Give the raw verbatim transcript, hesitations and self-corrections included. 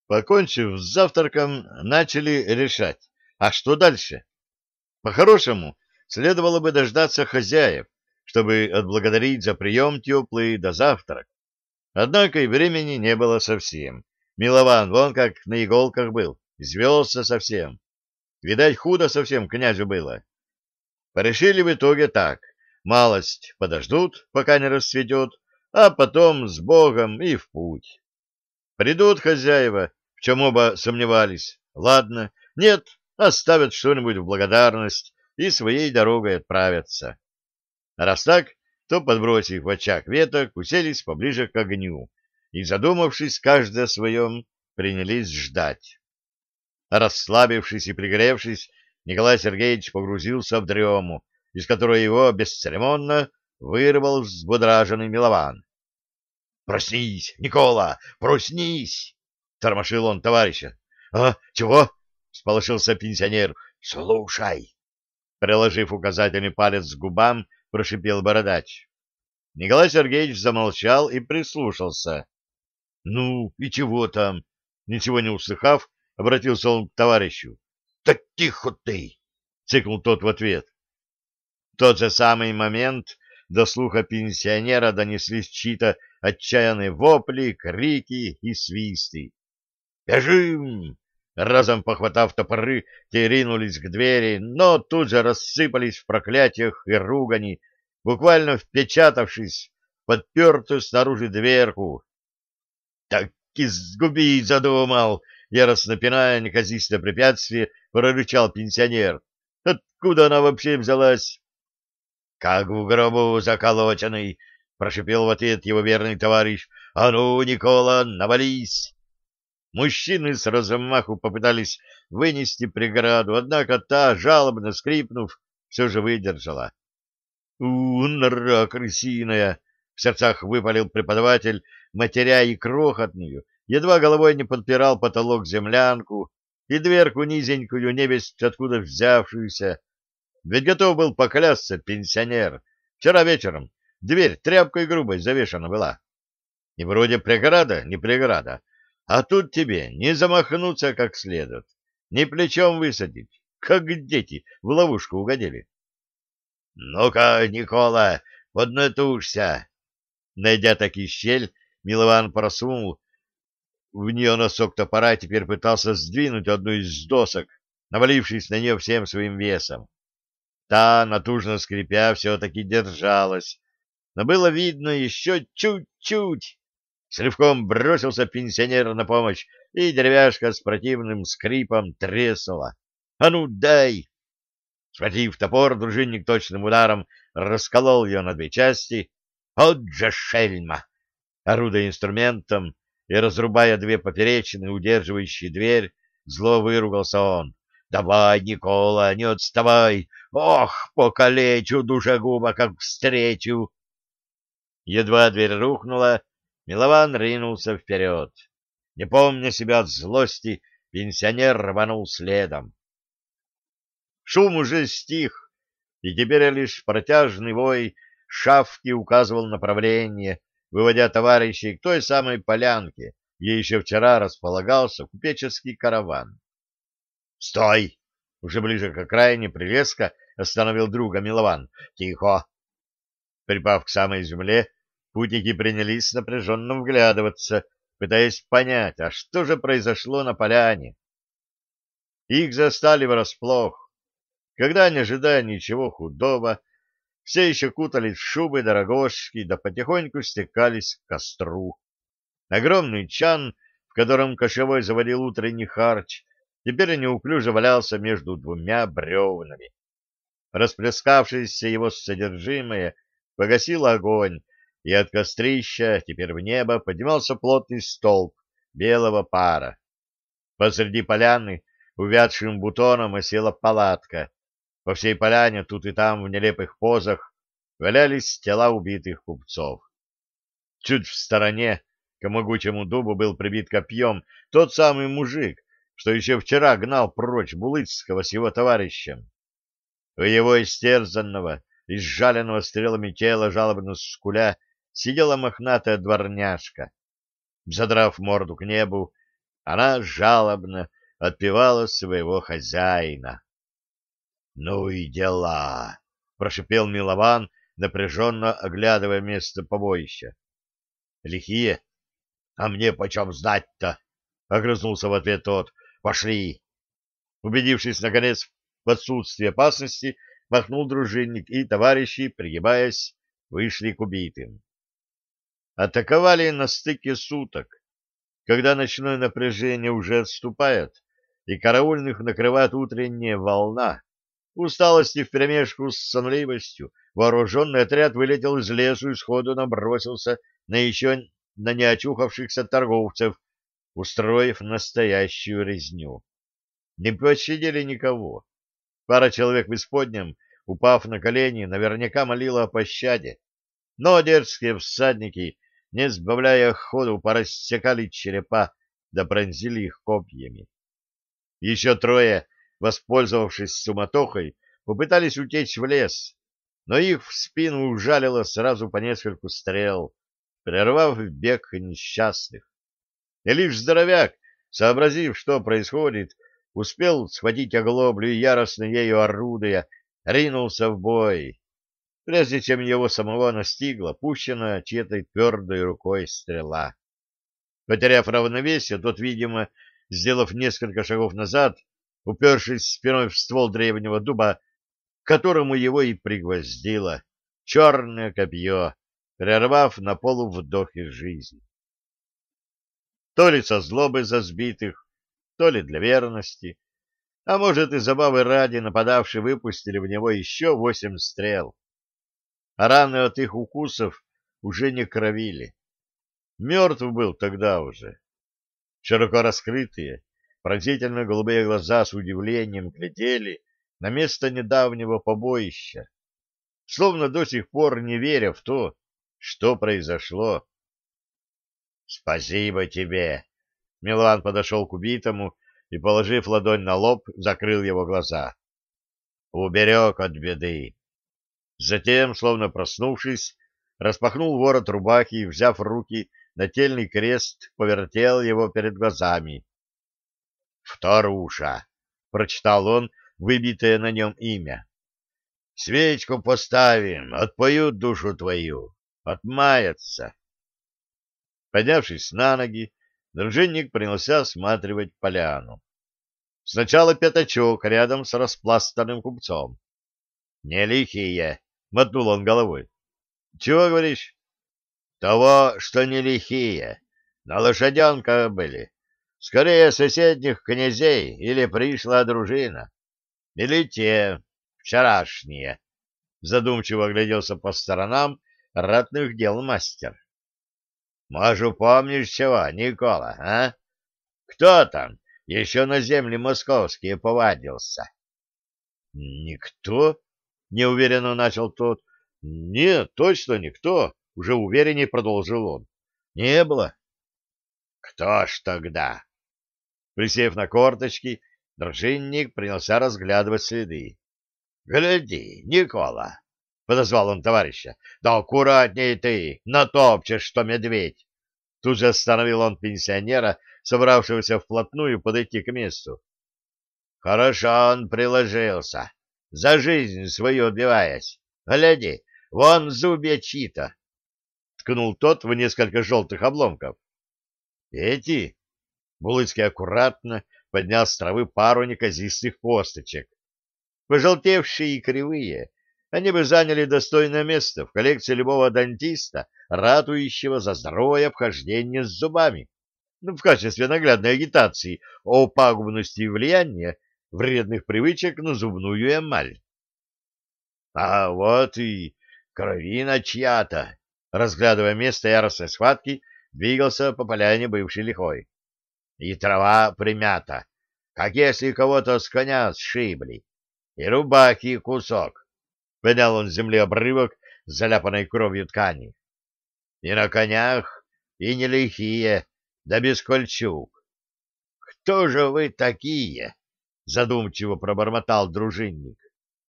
Покончив с завтраком, начали решать, а что дальше? По-хорошему, следовало бы дождаться хозяев, чтобы отблагодарить за прием теплый до завтрак. Однако и времени не было совсем. Милован вон как на иголках был, извелся совсем. Видать, худо совсем князю было. Порешили в итоге так. Малость подождут, пока не расцветет, а потом с Богом и в путь. Придут хозяева, в чем оба сомневались. Ладно, нет, оставят что-нибудь в благодарность и своей дорогой отправятся. А раз так, то, подбросив в очаг веток, уселись поближе к огню и, задумавшись каждый о своем, принялись ждать. Расслабившись и пригревшись, Николай Сергеевич погрузился в дрему, из которой его бесцеремонно вырвал взбудраженный Милован. — Проснись, Никола, проснись! — тормошил он товарища. — А, чего? — сполошился пенсионер. — Слушай! Приложив указательный палец к губам, прошипел бородач. Николай Сергеевич замолчал и прислушался. — Ну, и чего там? Ничего не услыхав, обратился он к товарищу. — Так тихо ты! — цыкнул тот в ответ. В тот же самый момент до слуха пенсионера донеслись чьи-то отчаянные вопли, крики и свисты. «Бежим!» Разом похватав топоры, те ринулись к двери, но тут же рассыпались в проклятиях и ругани, буквально впечатавшись в подпертую снаружи дверку. «Так и сгубить задумал!» Яростно пиная неказистое препятствие, прорычал пенсионер. «Откуда она вообще взялась?» «Как в гробу заколоченный!» — прошипел в ответ его верный товарищ. «А ну, Никола, навались!» Мужчины с размаху попытались вынести преграду, однако та, жалобно скрипнув, все же выдержала. «У, нора крысиная!» — в сердцах выпалил преподаватель, матеря и крохотную, едва головой не подпирал потолок землянку и дверку низенькую, невесть откуда взявшуюся. Ведь готов был поклясться пенсионер. Вчера вечером дверь тряпкой грубой завешана была. И вроде преграда, не преграда, а тут тебе не замахнуться как следует, ни плечом высадить, как дети в ловушку угодили. — Ну-ка, Никола, поднатужься! Найдя таки щель, Милован просунул в нее носок топора, теперь пытался сдвинуть одну из досок, навалившись на нее всем своим весом. Та, натужно скрипя, все-таки держалась, но было видно еще чуть-чуть. С рывком бросился пенсионер на помощь, и деревяшка с противным скрипом треснула. «А ну, дай!» Схватив топор, дружинник точным ударом расколол ее на две части. «От же шельма!» Орудуя инструментом и разрубая две поперечины, удерживающие дверь, зло выругался он. «Давай, Никола, не отставай! Ох, покалечу душегуба, как встречу!» Едва дверь рухнула, Милован ринулся вперед. Не помня себя от злости, пенсионер рванул следом. Шум уже стих, и теперь лишь протяжный вой шавки указывал направление, выводя товарищей к той самой полянке, где еще вчера располагался купеческий караван. «Стой!» — уже ближе к окраине прилеска остановил друга Милован. «Тихо!» Припав к самой земле, путники принялись напряженно вглядываться, пытаясь понять, а что же произошло на поляне. Их застали врасплох, когда, не ожидая ничего худого, все еще кутались в шубы да рогожки, да потихоньку стекались к костру. Огромный чан, в котором кошевой заварил утренний харч, теперь неуклюже валялся между двумя бревнами. Расплескавшееся его содержимое погасило огонь, и от кострища теперь в небо поднимался плотный столб белого пара. Посреди поляны увядшим бутоном осела палатка. По всей поляне тут и там в нелепых позах валялись тела убитых купцов. Чуть в стороне к могучему дубу был прибит копьем тот самый мужик, что еще вчера гнал прочь Булыцкого с его товарищем. У его истерзанного, изжаленного стрелами тела, жалобно скуля, сидела мохнатая дворняжка. Задрав морду к небу, она жалобно отпевала своего хозяина. — Ну и дела! — прошипел Милован, напряженно оглядывая место побоища. — Лихие? А мне почем знать-то? — огрызнулся в ответ тот. — Пошли! Убедившись, наконец, в отсутствии опасности, махнул дружинник, и товарищи, пригибаясь, вышли к убитым. Атаковали на стыке суток, когда ночное напряжение уже отступает, и караульных накрывает утренняя волна. Усталости вперемешку с сонливостью вооруженный отряд вылетел из лесу и сходу набросился на еще на неочухавшихся торговцев, устроив настоящую резню. Не пощадили никого. Пара человек в исподнем, упав на колени, наверняка молила о пощаде, но дерзкие всадники, не сбавляя ходу, порассекали черепа да пронзили их копьями. Еще трое, воспользовавшись суматохой, попытались утечь в лес, но их в спину ужалило сразу по нескольку стрел, прервав бег несчастных. И лишь здоровяк, сообразив, что происходит, успел схватить оглоблю и, яростно ею орудуя, ринулся в бой, прежде чем его самого настигла пущенная чьей-то твердой рукой стрела. Потеряв равновесие, тот, видимо, сделав несколько шагов назад, упершись спиной в ствол древнего дуба, к которому его и пригвоздило черное копье, прервав на полу вдохи жизни. То ли со злобы за сбитых, то ли для верности, а может и забавы ради нападавшие выпустили в него еще восемь стрел. А раны от их укусов уже не кровили. Мертв был тогда уже. Широко раскрытые, пронзительно голубые глаза с удивлением глядели на место недавнего побоища, словно до сих пор не веря в то, что произошло. — Спасибо тебе! — Милан подошел к убитому и, положив ладонь на лоб, закрыл его глаза. — Уберег от беды. Затем, словно проснувшись, распахнул ворот рубахи и, взяв в руки нательный крест, повертел его перед глазами. «Вторуша!» — прочитал он выбитое на нем имя. «Свечку поставим, отпоют душу твою, отмаятся». Поднявшись на ноги, дружинник принялся осматривать поляну. Сначала пятачок рядом с распластанным купцом. «Не лихие!» — мотнул он головой. «Чего говоришь?» «Того, что не лихие. На лошаденках были. Скорее, соседних князей или пришла дружина. Или те, вчерашние». Задумчиво огляделся по сторонам ратных дел мастер. «Может, помнишь чего, Никола, а? Кто там еще на земли московские повадился?» «Никто?» — неуверенно начал тот. «Нет, точно никто», — уже увереннее продолжил он. «Не было». «Кто ж тогда?» Присев на корточки, дружинник принялся разглядывать следы. «Гляди, Никола!» — подозвал он товарища. «Да аккуратней ты, натопчешь, что медведь!» Тут же остановил он пенсионера, собравшегося вплотную подойти к месту. «Хорошо он приложился, за жизнь свою отбиваясь. Гляди, вон зубья чьи-то!» Ткнул тот в несколько желтых обломков. «Эти?» Булыцкий аккуратно поднял с травы пару неказистых косточек. Пожелтевшие и кривые, они бы заняли достойное место в коллекции любого дантиста, ратующего за здоровое обхождение с зубами, ну, в качестве наглядной агитации о пагубности влияния вредных привычек на зубную эмаль. — А вот и кровина чья-то, разглядывая место яростной схватки, двигался по поляне бывший лихой. И трава примята, как если кого-то с коня сшибли, и рубахи кусок. Поднял он с земли обрывок заляпанной кровью ткани. И на конях, и не лихие, да без кольчуг. — Кто же вы такие? — задумчиво пробормотал дружинник.